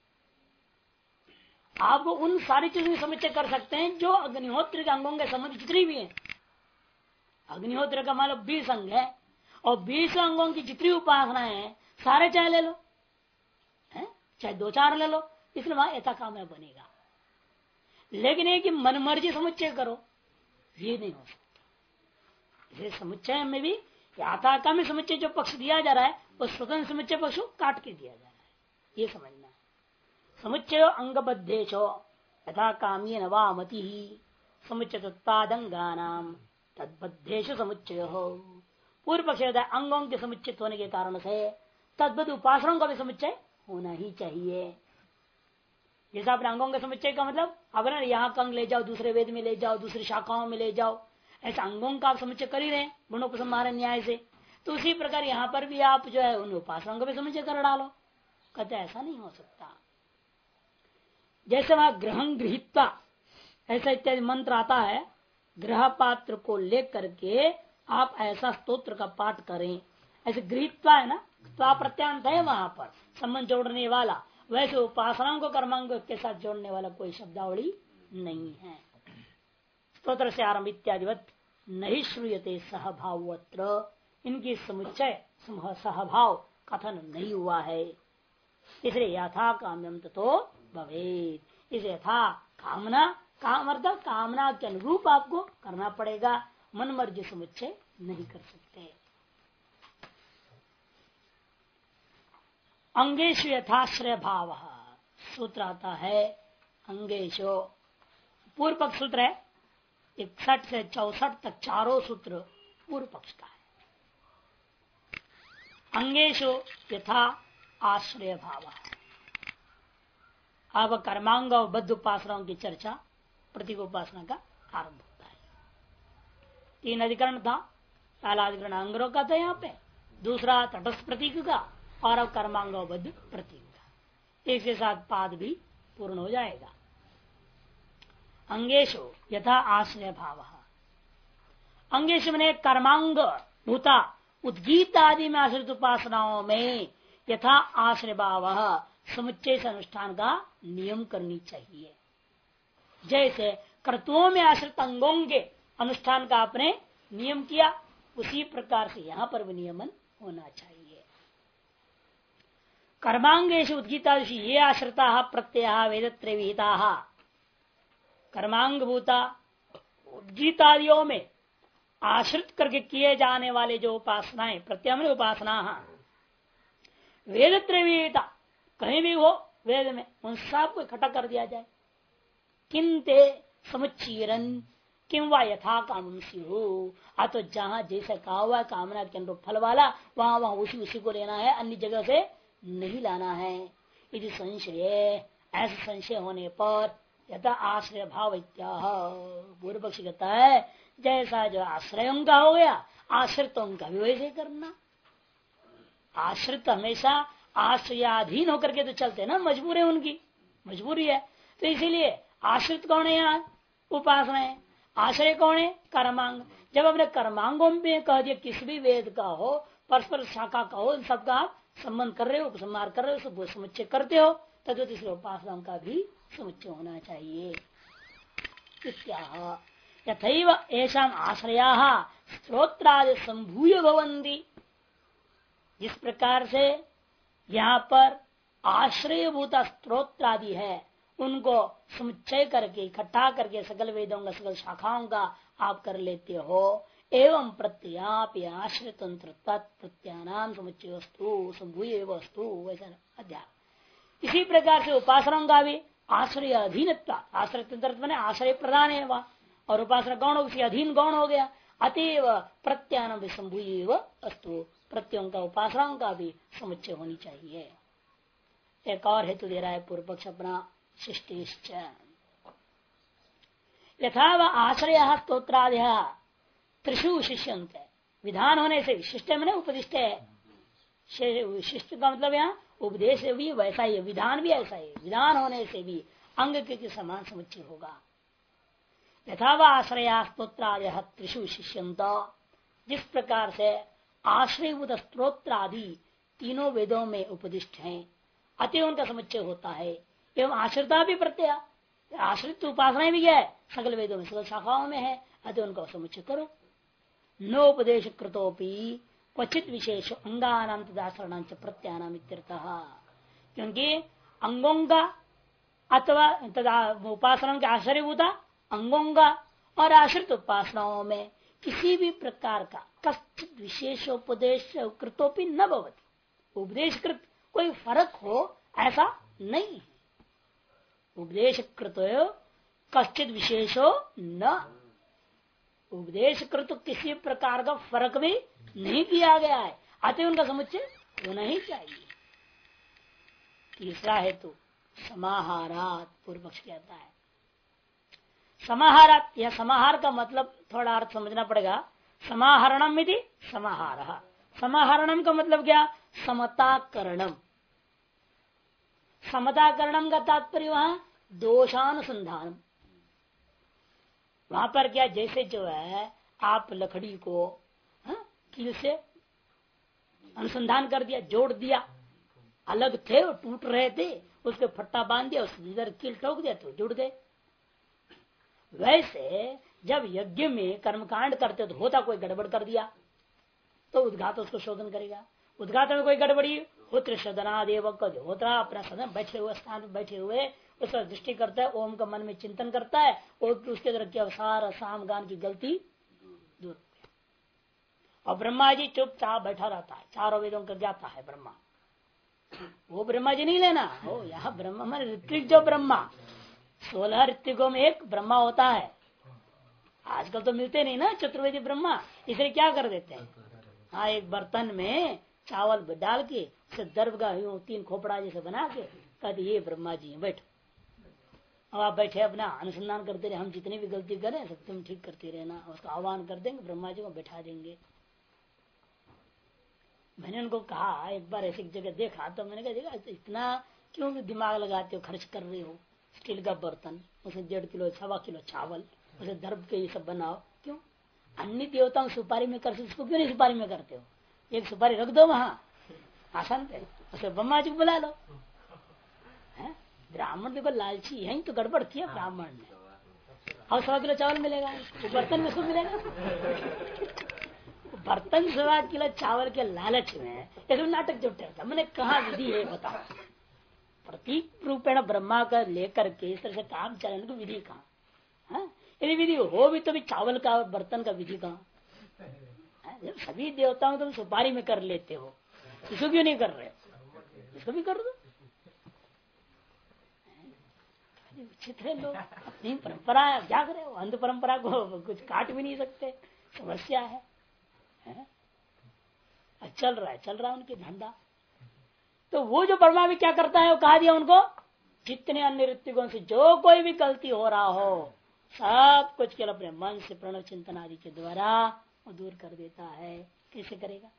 आप उन सारी चीजों में समुच्चय कर सकते हैं जो अग्निहोत्र के अंगों के संबंध जितनी भी है। अग्निहोत्र का मान लो 20 अंग है और 20 अंगों की जितनी उपासना है सारे चाहे ले लो, चाहे 2-4 ले लो, इसलिए वहां यथा काम बनेगा। लेकिन ये कि मन मर्जी समुच्चय करो, ये नहीं हो सकता। इसे समुच्चय में भी यथा काम समुच्चय जो पक्ष दिया जा रहा है वो स्वतंत्र समुच्चय पक्ष काट के दिया जा रहा है, ये समझना है। समुच्चय अंगबद्धेशो यथा काम्येन वा मति समुच्चयत्तादंगानाम तद्बद्धेशु समुच्चय हो। पूर्व पक्ष होता है अंगों के समुच्चित होने के कारण से तद्बद्ध उपासनाओं का भी समुच्चय होना ही चाहिए। जैसा अपने अंगों के समुच्चय का मतलब अगर यहाँ का अंग ले जाओ, दूसरे वेद में ले जाओ, दूसरी शाखाओं में ले जाओ, ऐसा अंगों का आप समुच्चय कर ही रहे गुणोपसंहार न्याय से, तो उसी प्रकार यहाँ पर भी आप जो है उन उपासनाओं का भी समुच्चय कर डालो। कहते ऐसा नहीं हो सकता। जैसे वहां ग्रहण गृहीत्वा ऐसा इत्यादि मंत्र आता है, ग्रह पात्र को लेकर के आप ऐसा स्तोत्र का पाठ करें। ऐसे गृहीत्वा है ना, त्वा प्रत्यांत है वहां पर संबंध जोड़ने वाला, वैसे उपासनाओं को कर्मांग के साथ जोड़ने वाला कोई शब्दावली नहीं है। स्तोत्र से आरंभ इत्यादिवत नहीं श्रूयते सहभावत्र, इनकी समुच्चय सहभाव कथन नहीं हुआ है। इसलिए यथा काम्यम ततो भवेत्, इसे यथा कामना काम अर्थात कामना के अनुरूप आपको करना पड़ेगा, मन मर्जी समुच्चय नहीं कर सकते। अंगेशु यथाश्रय भाव सूत्र आता है। अंगेशो पूर्व पक्ष सूत्र है, 61 से 64 तक चारों सूत्र पूर्व पक्ष का है। अंगेशु यथा आश्रय भाव। अब कर्मांग और बद्ध उपासनाओं की चर्चा प्रतीक उपासना का आरंभ होता है। 3 अधिकरण था। पहला अधिकरण अंगरों का था यहाँ पे, दूसरा तटस्थ प्रतीक का, और अब कर्मांग और बद्ध प्रतीक का। एक के साथ पाद भी पूर्ण हो जाएगा। अंगेशु यथा आश्रय भाव। अंगेशु में कर्मांग भूता उद्गीत आदि में आश्रित उपासनाओं में यथा आश्रय भाव समुच्चय से अनुष्ठान का नियम करनी चाहिए। जैसे कर्तुओं में आश्रित अंगों के अनुष्ठान का आपने नियम किया, उसी प्रकार से यहाँ पर भी नियमन होना चाहिए। कर्मांगेश उद्गीतादि ये आश्रिता प्रत्यय वेदत्रय विहिता। कर्मांग भूता उद्गीतादियों में आश्रित करके किए जाने वाले जो उपासनाएं प्रत्यय उपासना वेदत्रय विहिता, कहीं भी हो वेद में उन सब को इकट्ठा कर दिया जाए। किंते समुच्चीरन किम वा यथा काम सिंह, तो जहां जैसे कहा हुआ कामना के अनुरूप फल वाला वहां वहां उसी को लेना है, अन्य जगह से नहीं लाना है। यदि संशय, ऐसे संशय होने पर यथा आश्रय भाव इत्याह, पूर्व पक्षी कहता है जैसा जो आश्रयों का हो गया आश्रितों का भी वैसे करना। आश्रित हमेशा आश्रयाधीन होकर के तो चलते ना, मजबूर है, उनकी मजबूरी है। तो इसीलिए आश्रित कौन है यहाँ? उपासना है। आश्रय कौन है? कर्मांग। जब अपने कर्मांगों में कह दिया किसी भी वेद का हो परस्पर शाखा का हो, इन सबका आप संबंध कर रहे हो, उपसंहार कर रहे हो, समुच्चय करते हो, तद्वत इसलिए उपासना का भी समुच्चय होना चाहिए। यथैव एषाम आश्रया स्त्रोत्रादि संभूय भवन्ति, जिस प्रकार से यहाँ पर आश्रयभूत स्त्रोत्रादि है उनको समुच्चय करके इकट्ठा करके सकल वेदों का सकल शाखाओं का आप कर लेते हो। एवं प्रत्यापि आश्रय तंत्र तत्प्रत्यानाम समुच्चय वस्तु संभूय वस्तु वैसा अध्याय। इसी प्रकार से उपासनाओं का भी आश्रय अधीन, आश्रय तंत्र मैंने आश्रय प्रधान है वह, और उपासना गौण उसी अधीन गौण हो गया। अतएव प्रत्यान भी संभूय वस्तु, प्रत्ययों का उपासनाओं का भी समुच्चय होनी चाहिए। एक और हेतु दे रहा है पूर्व पक्ष अपना शिष्टिश्च। यथा व आश्रय स्तोत्रादि त्रिषु शिष्यंत, विधान होने से शिष्ट मैंने उपदिष्ट है। शिष्ट का मतलब यहाँ उपदेश भी वैसा ही है, विधान भी ऐसा ही, विधान होने से भी अंग के समान समुच्चय होगा। यथा व आश्रय स्तोत्रादि त्रिषु शिष्यंत, जिस प्रकार से आश्रयभूत स्त्रोत्र आदि तीनों वेदों में उपदिष्ट हैं, अति उनका समुच्चय होता है। एवं आश्रिता भी प्रत्यय, आश्रित उपासना भी है सकल वेदों में, सकल शाखाओं में है, अति उनका समुच्चय करो। नोपदेश कृतोपि क्वचित विशेष अंगानाम तदाचरण प्रत्यानाम इत्यर्थः, क्योंकि अंगों का अथवा तदा उपासना के आश्रयभूता अंगों का और आश्रित उपासनाओं में किसी भी प्रकार का कश्चित विशेषोपदेश कृतोपि न भवति, उपदेश कृत कोई फर्क हो ऐसा नहीं है। उपदेश कृत कश्चित विशेषो न, उपदेश कृत किसी प्रकार का फर्क भी नहीं किया गया है, अतः उनका समुच्चय होना ही चाहिए। तीसरा हेतु समाहारात, पूर्व पक्ष कहता है समाहारात, यह समाहार का मतलब थोड़ा अर्थ समझना पड़ेगा। समाहरणम यदि समाहार, समाहरणम का मतलब क्या? समताकरणम। समताकरणम का तात्पर्य वहां दोषानुसंधान। वहां पर क्या, जैसे जो है आप लकड़ी को कील से अनुसंधान कर दिया, जोड़ दिया, अलग थे और टूट रहे थे, उसके फट्टा बांध दिया, उसके इधर कील ठोक दिया तो जुड़ गए। वैसे जब यज्ञ में कर्मकांड करते तो होता कोई गड़बड़ कर दिया तो उद्घात उसको शोधन करेगा। उद्घात में कोई गड़बड़ी होत्र शोधनादेव होता अपना सदन बैठे हुए स्थान पर बैठे हुए उसका दृष्टि करता है, ओम का मन में चिंतन करता है और उसके तरह के अवसार साम गान की गलती दूर। और ब्रह्मा जी चुपचाप बैठा रहता है, चारों वेदों का ज्ञाता है ब्रह्मा। वो ब्रह्मा जी नहीं लेना हो, यहाँ ब्रह्मा मन ऋत्विक, जो ब्रह्मा 16 ऋत्विकों में एक ब्रह्मा होता है। आजकल तो मिलते नहीं ना चतुर्वेदी ब्रह्मा, इसलिए क्या कर देते हैं, हाँ एक बर्तन में चावल डाल के उसे दर्भ का 3 खोपड़ा जैसे बना के कहते ये ब्रह्मा जी है, बैठो। अब आप बैठे अपना अनुसंधान करते रहे, हम जितनी भी गलती करें सब तुम ठीक करते रहना, उसका आह्वान कर देंगे, ब्रह्मा जी को बैठा देंगे। मैंने उनको कहा, एक बार ऐसी जगह देखा तो मैंने कहा देखा इतना क्यों दिमाग लगाते हो, खर्च कर रहे हो, स्टील का बर्तन, उसमें 1.5 किलो 1.25 किलो चावल, उसे दर्भ के ये सब बनाओ, क्यों अन्य देवताओं सुपारी में करते, इसको क्यों नहीं सुपारी में करते हो? एक सुपारी रख दो वहां आसान पे, उसे ब्रह्मा जी को बुला लो। ब्राह्मण देखो लालची, यही तो गड़बड़ किया ब्राह्मण ने। और 100 किलो चावल मिलेगा, वो बर्तन में उसको मिलेगा, बर्तन 100 किलो चावल के लालच में ऐसे नाटक जुटे होता। मैंने कहा विधि है बताओ, प्रतीक रूपेण ब्रह्मा का लेकर के इस तरह से काम चलाने को विधि कहा? यदि विधि हो भी तो भी चावल का बर्तन का विधि कहा? सभी देवताओं तुम सुपारी में कर लेते हो, इसको क्यों नहीं कर रहे? इसको भी कर दो। विचित्र है लोग, अपनी परंपरा क्या करे, अंध परंपरा को कुछ काट भी नहीं सकते, समस्या है। चल रहा है उनकी धंधा। तो वो जो ब्रह्मा भी क्या करता है, वो कहा दिया उनको, जितने अन्य ऋत्विकों से जो कोई भी गलती हो रहा हो सब कुछ केवल अपने मन से प्रणव चिंतन आदि के द्वारा वो दूर कर देता है। कैसे करेगा?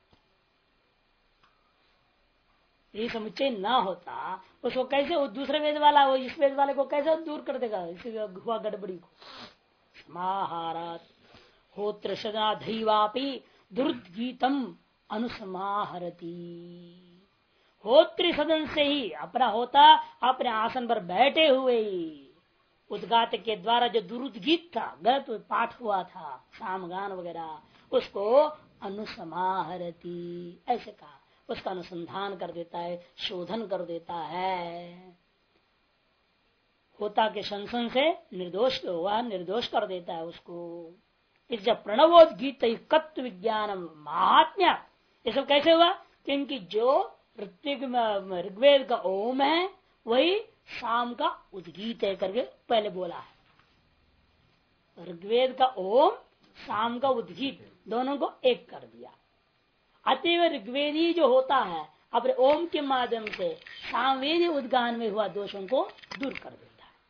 ये समुच्चय ना होता उसको कैसे, वो दूसरे वेद वाला वो इस वेद वाले को कैसे दूर कर देगा इसी हुआ गड़बड़ी को? समाहारात होत्र शदना धैवापि दुर्गीतम अनुसमाहरती। होत्री सदन से ही अपना होता अपने आसन पर बैठे हुए ही उद्गात के द्वारा जो दुरुद्गीत था, गलत पाठ हुआ था, सामगान वगैरह, उसको अनुसमाहरती ऐसे कहा, उसका अनुसंधान कर देता है, शोधन कर देता है। होता के संसन से निर्दोष हुआ, निर्दोष कर देता है उसको। इस जब प्रणवोद्गीत कत्व विज्ञान महात्म्य, ये सब कैसे हुआ? क्योंकि जो ऋग्वेद का ओम है वही शाम का उद्गीत है करके पहले बोला है। ऋग्वेद का ओम, शाम का उद्गीत, दोनों को एक कर दिया। अतएव ऋग्वेदी जो होता है अपने ओम के माध्यम से सामवेदी उद्गान में हुआ दोषों को दूर कर देता है।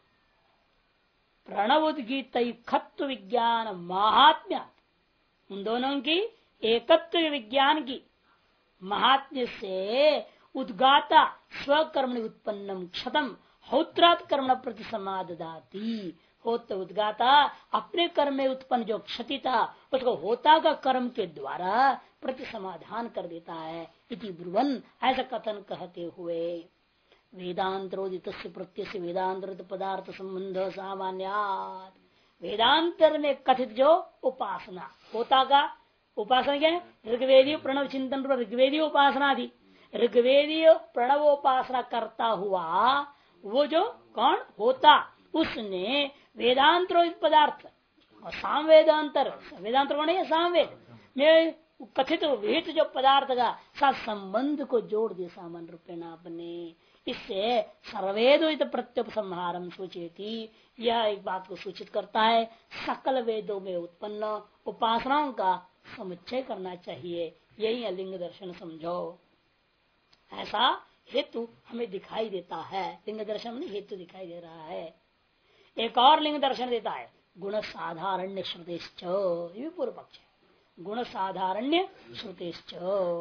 प्रणव उद्गीत खत्व विज्ञान महात्म्य, उन दोनों की एकत्व विज्ञान की महात्म्य से उद्गाता स्वकर्म उत्पन्नम क्षतम होत्रात कर्म प्रति समाददाती। होता उद्गाता अपने कर्म में उत्पन्न जो क्षति था उसको होता का कर्म के द्वारा प्रति समाधान कर देता है। इति ब्रुवन, ऐसा कथन कहते हुए वेदांतरोदित प्रत्यय से वेदांतरोदित पदार्थ संबंध सामान्यात, वेदांतर में कथित जो उपासना होता का उपासना क्या है? ऋग्वेदीय प्रणव चिंतन पर ऋग्वेदीय उपासना थी। ऋग्वेदीय प्रणव उपासना करता हुआ वो जो कौन होता, उसने वेदांतरोदित पदार्थ और सामवेदांतर, वेदांतर कौन है? सामवेद में कथित विहित जो पदार्थ का साथ संबंध को जोड़ दिया सामान्य रूपेण आपने। इससे सर्वेदोदित प्रत्युपसंहारम सूचेती, यह एक बात को सूचित करता है सकल वेदों में उत्पन्न उपासनाओं का समुच्चय करना चाहिए। यही लिंग दर्शन समझो, ऐसा हेतु हमें दिखाई देता है। लिंग दर्शन में हेतु दिखाई दे रहा है। एक और लिंग दर्शन देता है गुण साधारण्य श्रुतेश्च, ये भी पूर्व पक्ष है। गुण साधारण्य श्रुतेश्च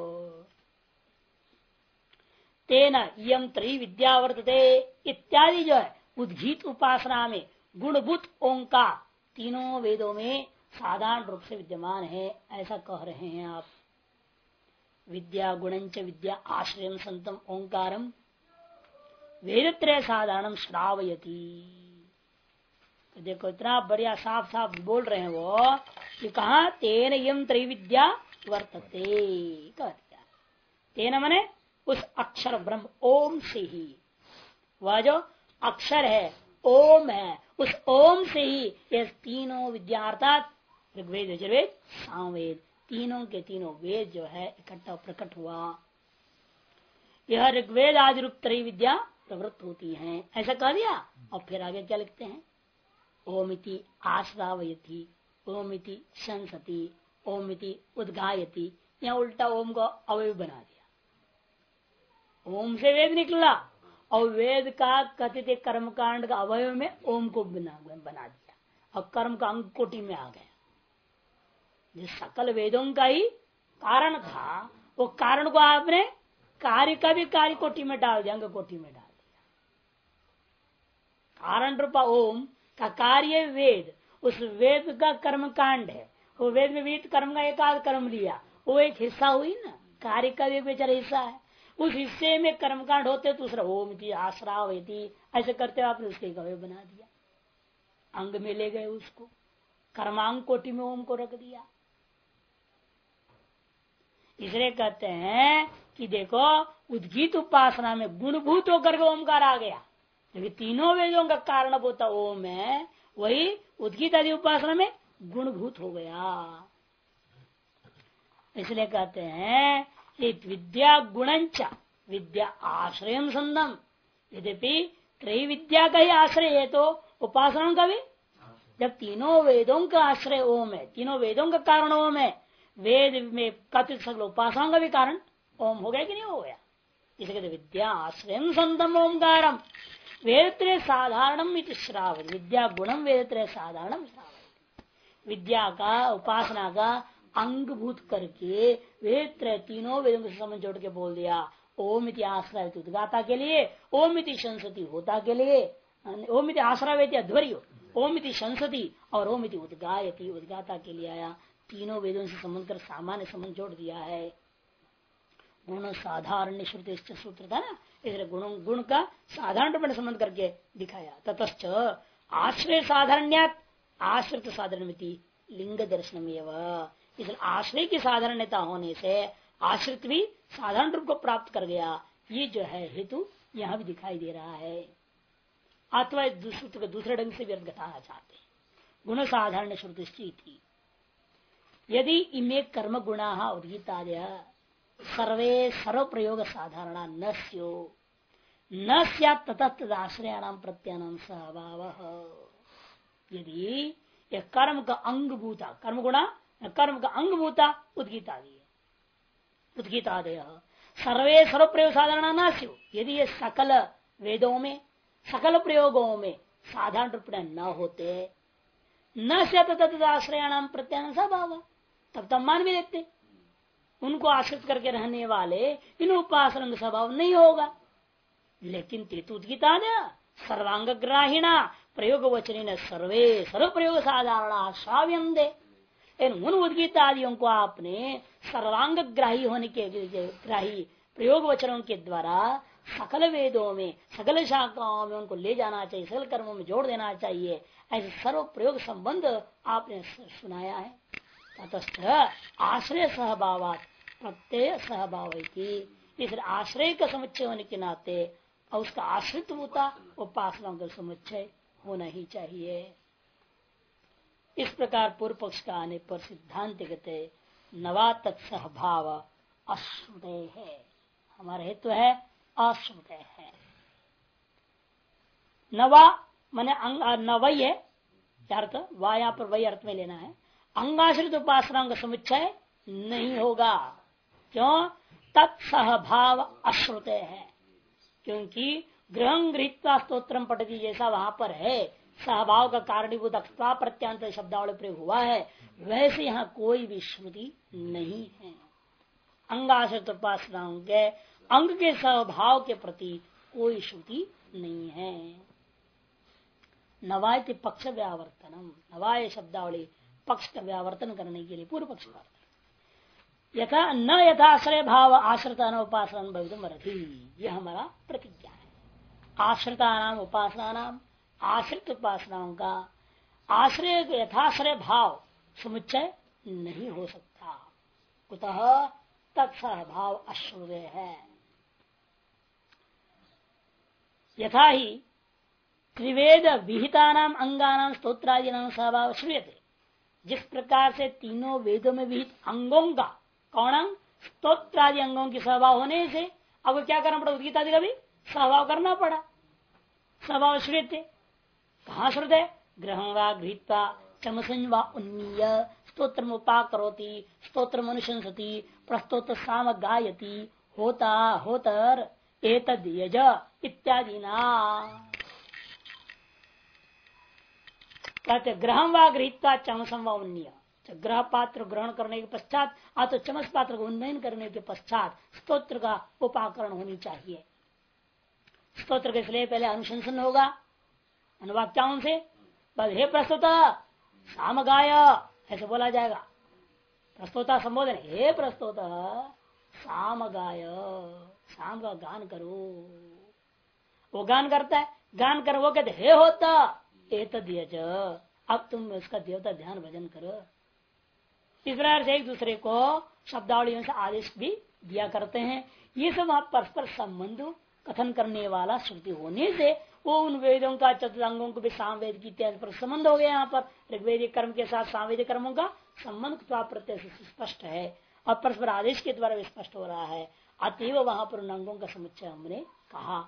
तेना यम त्रयी विद्या वर्तते इत्यादि जो है उद्गीत उपासना में गुणभूत ओंकार तीनों वेदों में साधारण रूप से विद्यमान है, ऐसा कह रहे हैं आप। विद्या गुणंच विद्या आश्रयम संतम ओंकारम वेदत्रय साधारणम श्रावयति। तो देखो इतना बढ़िया साफ साफ बोल रहे हैं वो कि कहा तेन यम त्रैविद्या वर्तते कह दिया। तेन मने उस अक्षर ब्रह्म ओम से ही, वह जो अक्षर है ओम है, उस ओम से ही ये तीनों विद्या अर्थात ऋग्वेद यजुर्वेद सामवेद तीनों के तीनों वेद जो है इकट्ठा प्रकट हुआ। यह ऋग्वेद आदि रूप त्रय विद्या प्रवृत्त होती हैं, ऐसा कह दिया। और फिर आगे क्या लिखते हैं? ओमिति आश्रावयति, ओमिति शंसति, ओमिति उद्गायति। यहाँ उल्टा ओम को अवयव बना दिया। ओम से वेद निकला और वेद का कथित कर्मकांड का अवयव में ओम को बना दिया और कर्म का अंग कोटि में आ गया। जिस सकल वेदों का ही कारण था वो कारण को आपने कार्य का भी कार्य कोटि में डाल दिया, अंग कोटि में डाल दिया। कारण रूपा ओम का कार्य वेद, उस वेद का कर्म कांड है। वो वेद में विहित कर्म का एक आध कर्म लिया, वो एक हिस्सा हुई ना, कार्य का एक बेचारा हिस्सा है। उस हिस्से में कर्मकांड होते दूसरा ओम थी आश्रावती, ऐसे करते आपने उसके गवे बना दिया, अंग में ले गए उसको, कर्मांग कोटि में ओम को रख दिया। इसलिए कहते हैं कि देखो उद्गीत उपासना में गुणभूत होकर के ओमकार आ गया, क्योंकि तीनों वेदों का कारण होता ओम है, वही उद्गीत आदि उपासना में गुणभूत हो गया। इसलिए कहते हैं कि विद्या गुणंच विद्या आश्रयम संदम, यद्यपि त्रय विद्या का ही आश्रय है तो उपासनाओं का भी, जब तीनों वेदों का आश्रय ओम है, तीनों वेदों का कारण ओम है, वेद में कथित सकल उपासनाओं का भी कारण ओम हो गया कि नहीं हो गया? इसलिए कहते विद्या आश्रयम संदम ओंकारम वेदत्रय साधारणम इति श्रावत, विद्या गुणम वेदत्रय साधारणम श्रावत। विद्या का उपासना का अंगभूत करके वेद तीनों वेदों के संबंध जोड़ के बोल दिया। ओम इति आश्रय उद्गाता के लिए, ओम इति शंसति होता के लिए, ओम इति आश्रय अध्वर्य, ओम इति शंसति और ओम इति उद्गायति उद्गाता के लिए आया। तीनों वेदों से संबंध कर सामान्य संबंध जोड़ दिया है। गुण साधारण श्रुति सूत्र था ना, इसलिए गुण का साधारण रूप में संबंध करके दिखाया। ततश्च आश्रय साधारण्यात आश्रित साधारणमिति लिंग दर्शन में, इसलिए आश्रय की साधारणता होने से आश्रित भी साधारण रूप को प्राप्त कर गया। ये जो है हेतु यहाँ भी दिखाई दे रहा है। अथवा दूसरे ढंग से व्यर्थ घटाना चाहते हैं। गुण साधारण श्रुति थी यदि इमे कर्म गुणा उद्गीतादय सर्वे सर्व प्रयोग साधारणा न स्यो न स्यात् तदाश्रयाणाम प्रत्यानाम स्वभाव। यदि यह कर्म का अंगभूता कर्म गुणा कर्म का अंगभूता उद्गीतादय सर्वे सर्व प्रयोग साधारणा न स्यो, यदि ये सकल वेदों में सकल प्रयोगों में साधारण रूप में न होते न स्यात् तदाश्रयाणाम प्रत्यानाम स्वभाव, तब मान भी लेते उनको आश्रित करके रहने वाले इन उपासना स्वभाव नहीं होगा। लेकिन तेतुद्गीता सर्वांग ग्राहीणा प्रयोग वचन सर्वे सर्व प्रयोग साधारण श्राव्यंदे, उन उद्गीता आदियों को आपने सर्वांग ग्राही होने के ग्राही प्रयोग वचनों के द्वारा सकल वेदों में सकल शाखाओं में उनको ले जाना चाहिए, सकल कर्मों में जोड़ देना चाहिए। ऐसे सर्व प्रयोग संबंध आपने सुनाया है। ततश्च आश्रय सहभावात प्रत्यय सहभाव, इसलिए आश्रय का समुच्चय होने के नाते और उसका आश्रित होता उपासना का समुच्चय होना ही चाहिए। इस प्रकार पूर्व पक्ष का आने पर सिद्धांत कहते नवा तत्सहभाव अश्रुतय है, हमारा हेतु है अश्रुतय है। नवा माने नवय है अर्थ, वा यहाँ पर वही अर्थ में लेना है। अंगाश्रित उपासना का समुच्चय नहीं होगा। क्यों? तत्सहभाव अश्रुतय है, क्योंकि गृहं गृहीत्वा स्तोत्रम पठति जैसा वहां पर है सहभाव का कारणीभूत अक्त्वा प्रत्यांत शब्दावली प्रयोग हुआ है, वैसे यहाँ कोई भी श्रुति नहीं है। अंगाश्रित उपासनाओं के अंग के स्वभाव के प्रति कोई श्रुति नहीं है। नवाय पक्ष व्यावर्तनम, नवाय शब्दावली पक्ष का व्यावर्तन करने के लिए पूर्व पक्ष का यथा न यथाश्रय भाव आश्रिता नाम उपासना भवितुम अर्हति, यह हमारा प्रतिज्ञा है। आश्रिता नाम उपासना नाम आश्रित उपासनाओं का आश्रय यथाश्रय भाव समुच्चय नहीं हो सकता। कुतः तत्सहभाव अश्रुतय है। यथा ही त्रिवेद विहिता नाम अंगा नाम स्तोत्रादि नाम सहभाव श्रूयते, जिस प्रकार से तीनों वेदों में विहित अंगों का कौन अंग स्तोत्रादि अंगों की सहभाव होने से अब क्या करना पड़ा, उद्गीता आदि का भी सहभाव करना पड़ा। सहभाव श्रूयते कहाँ श्रुते ग्रहं वा गृहीत्वा चमसं वा उन्मीय स्तोत्रम उपाकरोति स्तोत्रम अनुशंसति प्रस्तोत्र साम गायति होता होतर एतद् यज इत्यादि ना। कहते ग्रहं वा गृहीत्वा चमसं वा उन्मीय, ग्रह पात्र ग्रहण करने के पश्चात तो चमस पात्र को उन्नयन करने के पश्चात स्तोत्र का उपाकरण होनी चाहिए। स्तोत्र के इसलिए पहले अनुशंसन होगा अनुवाक्याओं से, बस हे प्रस्तुता साम गाय ऐसे बोला जाएगा। प्रस्तोता संबोधन, हे प्रस्तोता साम गाय, शाम का गान करो। वो गान करता है, गान कर वो कहते हे होता एतद् यज, अब तुम उसका देवता ध्यान भजन करो। इस प्रकार से एक दूसरे को शब्दावलियों से आदेश भी दिया करते हैं। ये सब आप परस्पर संबंध कथन करने वाला श्रुति होने से वो उन वेदों का चतुर्ंगों को भी सामवेद की इत्यादि पर संबंध हो गया। यहाँ पर ऋग्वेदिक कर्म के साथ सामवेदिक कर्मों का संबंध प्रत्यय से स्पष्ट है और परस्पर आदेश के द्वारा भी स्पष्ट हो रहा है। अतएव वहां पर उन अंगों का समुच्चय हमने कहा।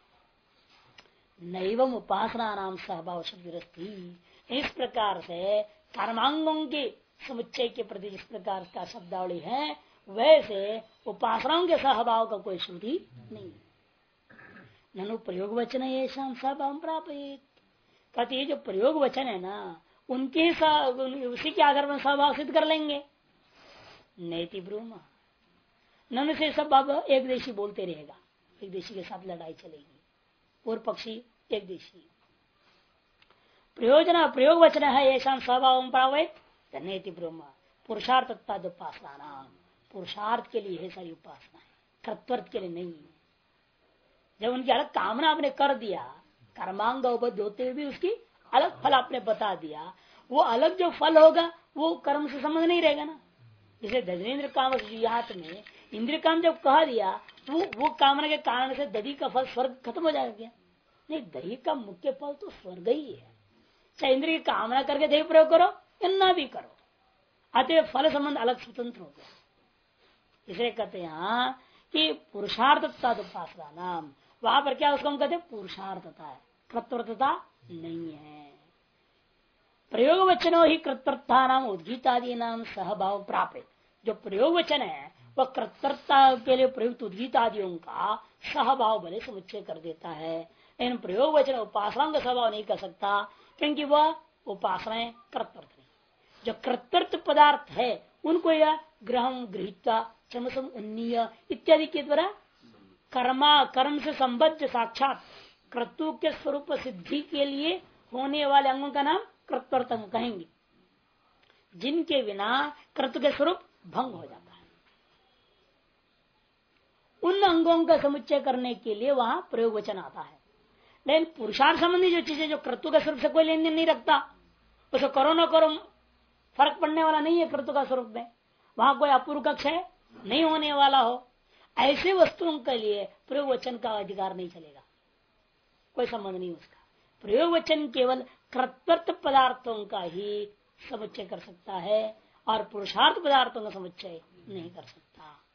नैवम उपासना नाम सहभाव शब्द, इस प्रकार से कर्मांगों के समुच्चय के प्रति जिस प्रकार का शब्दावली है वैसे उपासनाओं के सहभाव का कोई श्रुति नहीं। ननु प्रयोग वचन ये सहभाव प्राप्त, कहते जो प्रयोग वचन है ना उनके उसी के आधार पर सहभाव सिद्ध कर लेंगे। नैति ब्रूमा, ननु से सब अब एक देशी बोलते रहेगा, एक देशी के साथ लड़ाई चलेगी, पूर्व पक्षी एक देशी। प्रयोजन प्रयोग वचन है ऐसा स्वभाव प्रावैत नैति ब्रह्म, पुरुषार्थता उपासना, पुरुषार्थ के लिए है सारी उपासना, कर्तव्य के लिए नहीं है। जब उनकी अलग कामना आपने कर दिया, कर्मांग उपबद्ध होते हुए भी उसकी अलग फल आपने बता दिया, वो अलग जो फल होगा वो कर्म से संबंध नहीं रहेगा ना। जैसे दधेन्द्र काम में इंद्रिय काम जब कह दिया, वो कामना के कारण से दधी का फल स्वर्ग खत्म हो जाएगा क्या? नहीं, दही का मुख्य फल तो स्वर्ग ही है। चाहे इंद्रिय की कामना करके दही प्रयोग करो या ना भी करो, अतः फल संबंध अलग स्वतंत्र हो गया। इसलिए कहते हैं यहाँ कि पुरुषार्थता उपासना नाम, वहां पर क्या उसको हम कहते हैं पुरुषार्थता है, कर्तव्यता नहीं है। प्रयोग वचनों ही कर्तव्यता नाम उद्गीतादि नाम सहभाव प्राप्त, जो प्रयोग वचन है वह कर्तव्यता के लिए प्रयुक्त उद्गीत आदियों का सहभाव भले समुच्चय कर देता है, लेकिन प्रयोग वचन उपासना का सहभाव नहीं कर सकता, क्योंकि वह उपासनाएं कर्तव्य नहीं। जो कर्तव्य पदार्थ है उनको यह ग्रहम गृहीता चमसम उन्नीय इत्यादि के द्वारा कर्म से संबद्ध साक्षात कर्तु के स्वरूप सिद्धि के लिए होने वाले अंगों का नाम कर्तव्य कहेंगे, जिनके बिना कर्तु के स्वरूप भंग हो जाता है। उन अंगों का समुच्चय करने के लिए वहां प्रयोग वचन आता है। लेकिन पुरुषार्थ संबंधी जो चीजें जो कर्तु के स्वरूप से कोई लेन देन नहीं रखता, उसको करो न करो फर्क पड़ने वाला नहीं है कर्तु का स्वरूप में, वहां कोई अपूर्व कक्ष है नहीं होने वाला हो, ऐसे वस्तुओं के लिए प्रयोग वचन का अधिकार नहीं चलेगा, कोई संबंध नहीं उसका। प्रयोग वचन केवल कर्तव्य पदार्थों का ही समुच्चय कर सकता है और पुरुषार्थ पदार्थों का समुच्चय नहीं कर सकता।